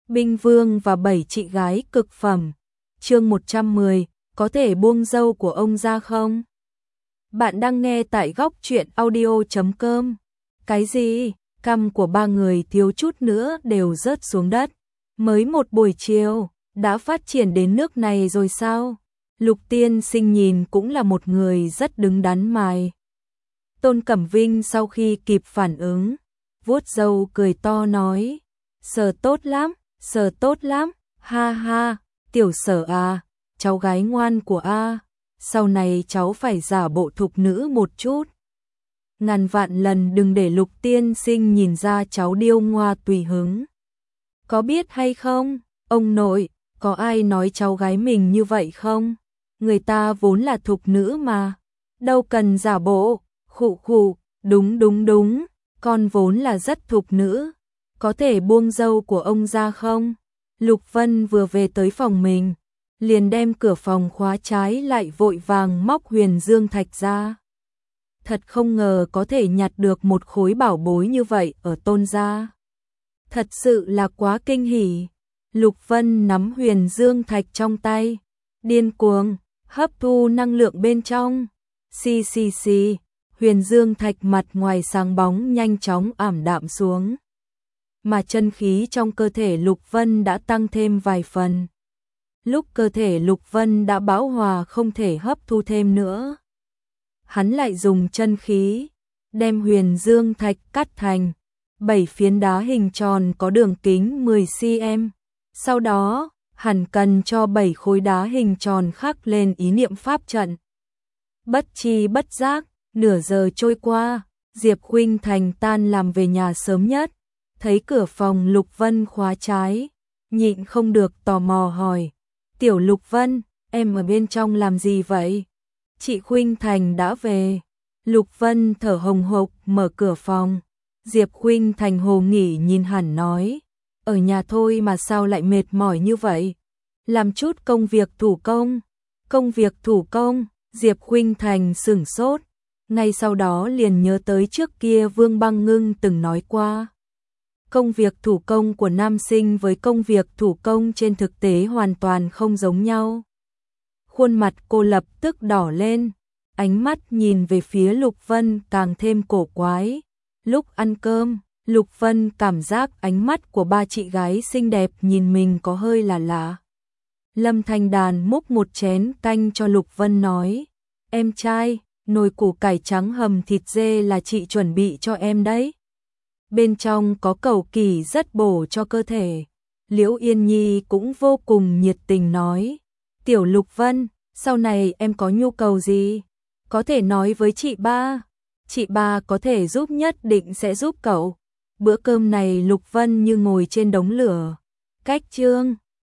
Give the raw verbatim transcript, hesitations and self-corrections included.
Binh Vương và bảy chị gái cực phẩm. Chương một trăm mười, có thể buông dâu của ông ra không? Bạn đang nghe tại góc truyện audio chấm com. Cái gì? Cằm của ba người thiếu chút nữa đều rớt xuống đất. Mới một buổi chiều, đã phát triển đến nước này rồi sao? Lục Tiên Sinh nhìn cũng là một người rất đứng đắn mài. Tôn Cẩm Vinh sau khi kịp phản ứng, vuốt râu cười to nói, Sở tốt lắm, Sở tốt lắm, ha ha, tiểu Sở à, cháu gái ngoan của A, sau này cháu phải giả bộ thục nữ một chút. Ngàn vạn lần đừng để Lục Tiên Sinh nhìn ra cháu điêu ngoa tùy hứng. Có biết hay không, ông nội, có ai nói cháu gái mình như vậy không? Người ta vốn là thục nữ mà, đâu cần giả bộ, khụ khụ, đúng đúng đúng, con vốn là rất thục nữ, có thể buông dâu của ông ra không? Lục Vân vừa về tới phòng mình, liền đem cửa phòng khóa trái lại vội vàng móc huyền dương thạch ra. Thật không ngờ có thể nhặt được một khối bảo bối như vậy ở Tôn gia. Thật sự là quá kinh hỉ. Lục Vân nắm huyền dương thạch trong tay, điên cuồng hấp thu năng lượng bên trong. Xì xì xì, huyền dương thạch mặt ngoài sáng bóng nhanh chóng ảm đạm xuống, mà chân khí trong cơ thể Lục Vân đã tăng thêm vài phần. Lúc cơ thể Lục Vân đã bão hòa không thể hấp thu thêm nữa, hắn lại dùng chân khí đem huyền dương thạch cắt thành bảy phiến đá hình tròn có đường kính mười xăng-ti-mét. Sau đó, hắn cần cho bảy khối đá hình tròn khắc lên ý niệm pháp trận. Bất chi bất giác, nửa giờ trôi qua, Diệp Khuynh Thành tan làm về nhà sớm nhất, thấy cửa phòng Lục Vân khóa trái, nhịn không được tò mò hỏi, "Tiểu Lục Vân, em ở bên trong làm gì vậy?" "Chị Khuynh Thành đã về." Lục Vân thở hồng hộc mở cửa phòng. Diệp Khuynh Thành hồ nghỉ nhìn hẳn nói, "Ở nhà thôi mà sao lại mệt mỏi như vậy? Làm chút công việc thủ công." "Công việc thủ công?" Diệp Khuynh Thành sửng sốt, ngay sau đó liền nhớ tới trước kia Vương Băng Ngưng từng nói qua. Công việc thủ công của nam sinh với công việc thủ công trên thực tế hoàn toàn không giống nhau. Khuôn mặt cô lập tức đỏ lên, ánh mắt nhìn về phía Lục Vân càng thêm cổ quái. Lúc ăn cơm, Lục Vân cảm giác ánh mắt của ba chị gái xinh đẹp nhìn mình có hơi là lạ. Lâm Thanh Đàn múc một chén canh cho Lục Vân nói, "Em trai, nồi củ cải trắng hầm thịt dê là chị chuẩn bị cho em đấy. Bên trong có cẩu kỳ rất bổ cho cơ thể." Liễu Yên Nhi cũng vô cùng nhiệt tình nói, "Tiểu Lục Vân, sau này em có nhu cầu gì, có thể nói với chị ba. Chị ba có thể giúp nhất định sẽ giúp cậu." Bữa cơm này Lục Vân như ngồi trên đống lửa. Cách chương